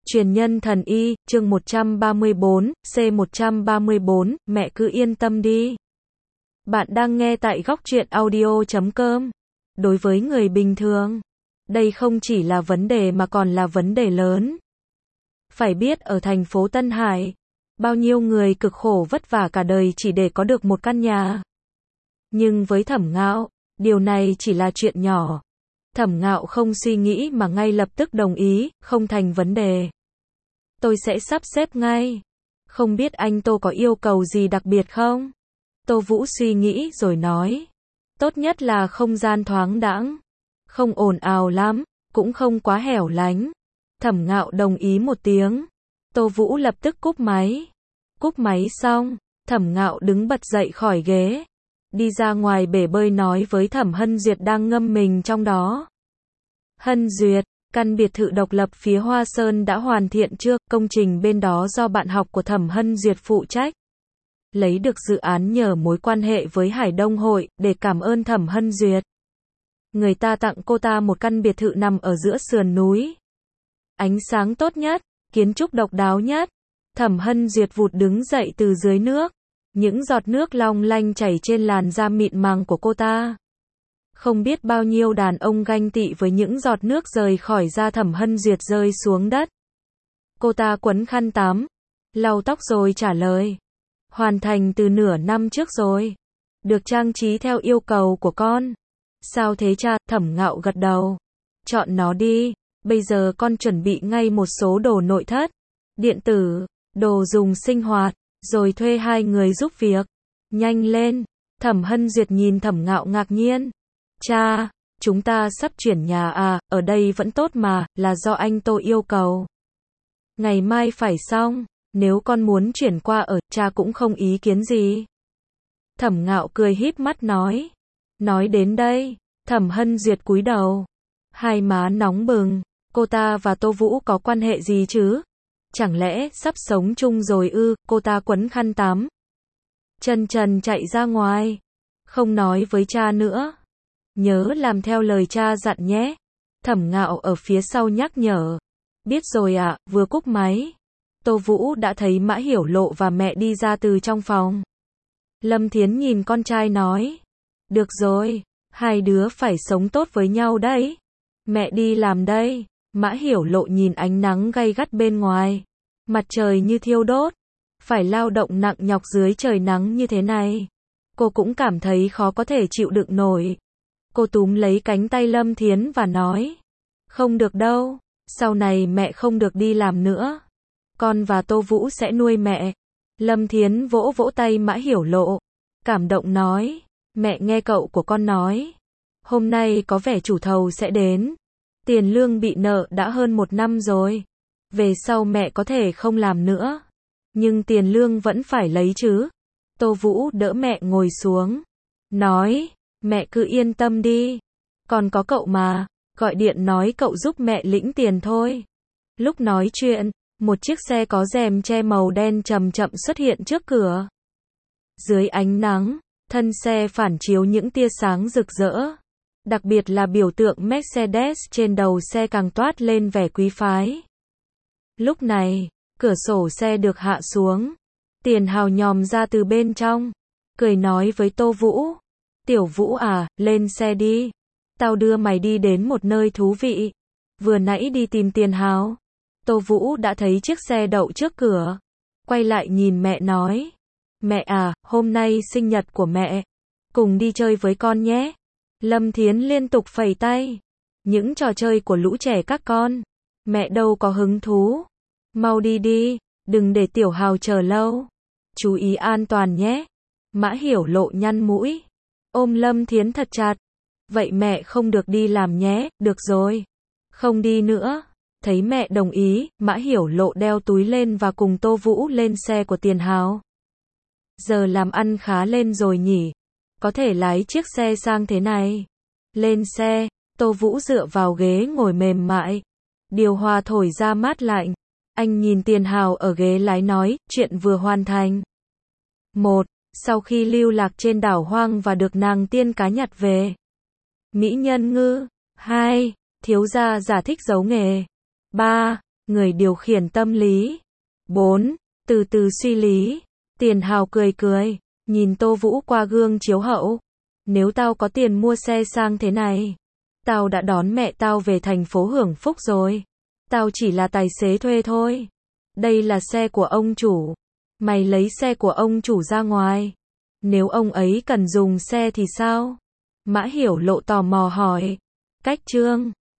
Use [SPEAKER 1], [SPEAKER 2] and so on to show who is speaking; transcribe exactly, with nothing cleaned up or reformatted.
[SPEAKER 1] Truyền nhân thần y, chương một trăm ba mươi bốn, C một trăm ba mươi bốn, mẹ cứ yên tâm đi. Bạn đang nghe tại góc truyện audio chấm com. Đối với người bình thường, đây không chỉ là vấn đề mà còn là vấn đề lớn. Phải biết ở thành phố Tân Hải, bao nhiêu người cực khổ vất vả cả đời chỉ để có được một căn nhà. Nhưng với Thẩm Ngạo, điều này chỉ là chuyện nhỏ. Thẩm Ngạo không suy nghĩ mà ngay lập tức đồng ý, không thành vấn đề. Tôi sẽ sắp xếp ngay. Không biết anh Tô có yêu cầu gì đặc biệt không? Tô Vũ suy nghĩ rồi nói. Tốt nhất là không gian thoáng đãng, không ồn ào lắm, cũng không quá hẻo lánh. Thẩm Ngạo đồng ý một tiếng. Tô Vũ lập tức cúp máy. Cúp máy xong, Thẩm Ngạo đứng bật dậy khỏi ghế, đi ra ngoài bể bơi nói với Thẩm Hân Duyệt đang ngâm mình trong đó. Hân Duyệt, căn biệt thự độc lập phía Hoa Sơn đã hoàn thiện chưa? Công trình bên đó do bạn học của Thẩm Hân Duyệt phụ trách. Lấy được dự án nhờ mối quan hệ với Hải Đông Hội, để cảm ơn Thẩm Hân Duyệt. Người ta tặng cô ta một căn biệt thự nằm ở giữa sườn núi. Ánh sáng tốt nhất, kiến trúc độc đáo nhất. Thẩm Hân Duyệt vụt đứng dậy từ dưới nước. Những giọt nước long lanh chảy trên làn da mịn màng của cô ta. Không biết bao nhiêu đàn ông ganh tị với những giọt nước rời khỏi da Thẩm Hân Duyệt rơi xuống đất. Cô ta quấn khăn tắm, lau tóc rồi trả lời. Hoàn thành từ nửa năm trước rồi. Được trang trí theo yêu cầu của con. Sao thế cha? Thẩm Ngạo gật đầu. Chọn nó đi. Bây giờ con chuẩn bị ngay một số đồ nội thất, điện tử, đồ dùng sinh hoạt, rồi thuê hai người giúp việc. Nhanh lên. Thẩm Hân Duyệt nhìn Thẩm Ngạo ngạc nhiên. Cha, chúng ta sắp chuyển nhà à? Ở đây vẫn tốt mà, là do anh Tô yêu cầu. Ngày mai phải xong. Nếu con muốn chuyển qua ở, cha cũng không ý kiến gì. Thẩm Ngạo cười híp mắt nói. Nói đến đây, Thẩm Hân Duyệt cúi đầu. Hai má nóng bừng. Cô ta và Tô Vũ có quan hệ gì chứ? Chẳng lẽ sắp sống chung rồi ư? Cô ta quấn khăn tắm, chân trần chạy ra ngoài. Không nói với cha nữa. Nhớ làm theo lời cha dặn nhé. Thẩm Ngạo ở phía sau nhắc nhở. Biết rồi ạ. À, vừa cúp máy, Tô Vũ đã thấy Mã Hiểu Lộ và mẹ đi ra từ trong phòng. Lâm Thiến nhìn con trai nói. Được rồi, hai đứa phải sống tốt với nhau đấy. Mẹ đi làm đây. Mã Hiểu Lộ nhìn ánh nắng gay gắt bên ngoài. Mặt trời như thiêu đốt. Phải lao động nặng nhọc dưới trời nắng như thế này. Cô cũng cảm thấy khó có thể chịu đựng nổi. Cô túm lấy cánh tay Lâm Thiến và nói. Không được đâu. Sau này mẹ không được đi làm nữa. Con và Tô Vũ sẽ nuôi mẹ. Lâm Thiến vỗ vỗ tay Mã Hiểu Lộ. Cảm động nói. Mẹ nghe cậu của con nói. Hôm nay có vẻ chủ thầu sẽ đến. Tiền lương bị nợ đã hơn một năm rồi. Về sau mẹ có thể không làm nữa. Nhưng tiền lương vẫn phải lấy chứ. Tô Vũ đỡ mẹ ngồi xuống. Nói. Mẹ cứ yên tâm đi. Còn có cậu mà. Gọi điện nói cậu giúp mẹ lĩnh tiền thôi. Lúc nói chuyện, một chiếc xe có rèm che màu đen chậm chậm xuất hiện trước cửa. Dưới ánh nắng, thân xe phản chiếu những tia sáng rực rỡ. Đặc biệt là biểu tượng Mercedes trên đầu xe càng toát lên vẻ quý phái. Lúc này, cửa sổ xe được hạ xuống. Tiền Hào nhòm ra từ bên trong. Cười nói với Tô Vũ. Tiểu Vũ à, lên xe đi. Tao đưa mày đi đến một nơi thú vị. Vừa nãy đi tìm Tiền Hào. Tô Vũ đã thấy chiếc xe đậu trước cửa. Quay lại nhìn mẹ nói. Mẹ à, hôm nay sinh nhật của mẹ. Cùng đi chơi với con nhé. Lâm Thiến liên tục phẩy tay. Những trò chơi của lũ trẻ các con. Mẹ đâu có hứng thú. Mau đi đi, đừng để Tiểu Hào chờ lâu. Chú ý an toàn nhé. Mã Hiểu Lộ nhăn mũi. Ôm Lâm Thiến thật chặt. Vậy mẹ không được đi làm nhé. Được rồi. Không đi nữa. Thấy mẹ đồng ý, Mã Hiểu Lộ đeo túi lên và cùng Tô Vũ lên xe của Tiền Hào. Giờ làm ăn khá lên rồi nhỉ. Có thể lái chiếc xe sang thế này. Lên xe, Tô Vũ dựa vào ghế ngồi mềm mại. Điều hòa thổi ra mát lạnh. Anh nhìn Tiền Hào ở ghế lái nói, chuyện vừa hoàn thành. Một. Sau khi lưu lạc trên đảo hoang và được nàng tiên cá nhặt về. Mỹ nhân ngư. Hai. Thiếu gia giả thích giấu nghề. Ba. Người điều khiển tâm lý. bốn. Từ từ suy lý. Tiền Hào cười cười, nhìn Tô Vũ qua gương chiếu hậu. Nếu tao có tiền mua xe sang thế này, tao đã đón mẹ tao về thành phố hưởng phúc rồi. Tao chỉ là tài xế thuê thôi. Đây là xe của ông chủ. Mày lấy xe của ông chủ ra ngoài. Nếu ông ấy cần dùng xe thì sao? Mã Hiểu Lộ tò mò hỏi. Cách Trương